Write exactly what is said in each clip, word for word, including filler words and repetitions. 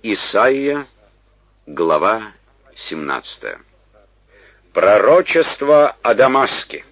Исайя, глава семнадцатая. Пророчество о Дамаске.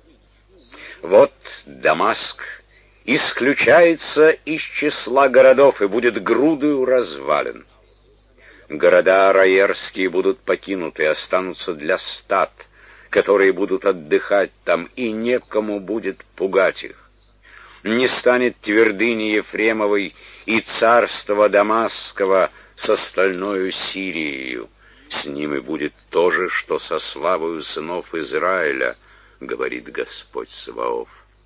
Вот Дамаск исключается из числа городов и будет грудою развален. Города араерские будут покинуты и останутся для стад, которые будут отдыхать там, и некому будет пугать их. Не станет твердыни Ефремовой и царства Дамасского с остальною Сирией. С ними будет то же, что со славою сынов Израиля, говорит Господь Саваоф.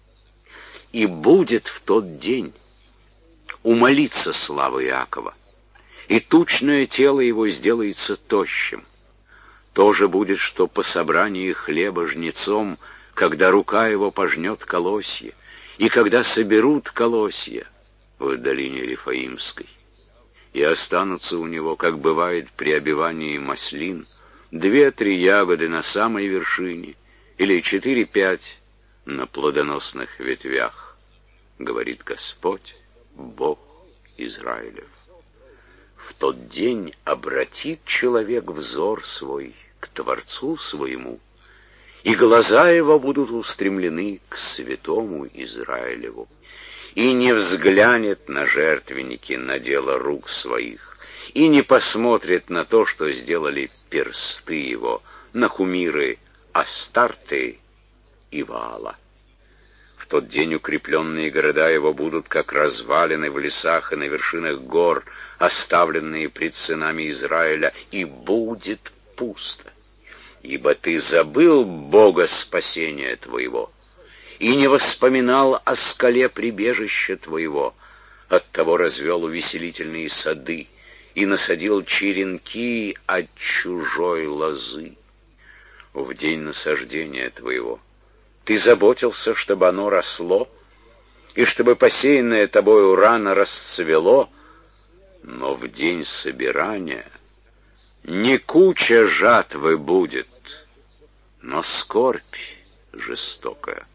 И будет в тот день умолиться слава Иакова, и тучное тело его сделается тощим. То же будет, что по собрании хлеба жнецом, когда рука его пожнет колосье, и когда соберут колосья в долине Рефаимской. И останутся у него, как бывает при обивании маслин, две-три ягоды на самой вершине, или четыре-пять на плодоносных ветвях, говорит Господь, Бог Израилев. В тот день обратит человек взор свой к Творцу своему, и глаза его будут устремлены к святому Израилеву, и не взглянет на жертвенники, на дело рук своих, и не посмотрит на то, что сделали персты его, на кумиры Астарты и Ваала. В тот день укрепленные города его будут, как развалины в лесах и на вершинах гор, оставленные пред сынами Израиля, и будет пусто. Ибо ты забыл Бога спасения твоего, и не воспоминал о скале прибежища твоего, оттого развел увеселительные сады и насадил черенки от чужой лозы. В день насаждения твоего ты заботился, чтобы оно росло, и чтобы посеянное тобою рано расцвело, но в день собирания не куча жатвы будет, но скорбь жестокая.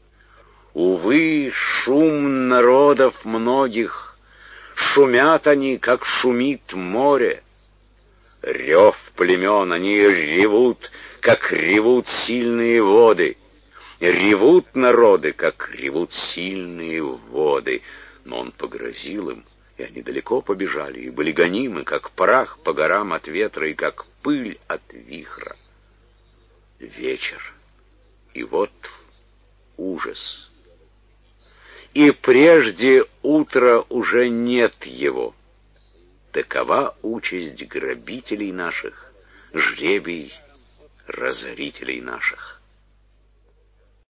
Увы, шум народов многих, шумят они, как шумит море. Рев племен, они ревут, как ревут сильные воды. Ревут народы, как ревут сильные воды. Но он погрозил им, и они далеко побежали, и были гонимы, как прах по горам от ветра, и как пыль от вихра. Вечер, и вот ужас. И прежде утра уже нет его. Такова участь грабителей наших, жребий разорителей наших.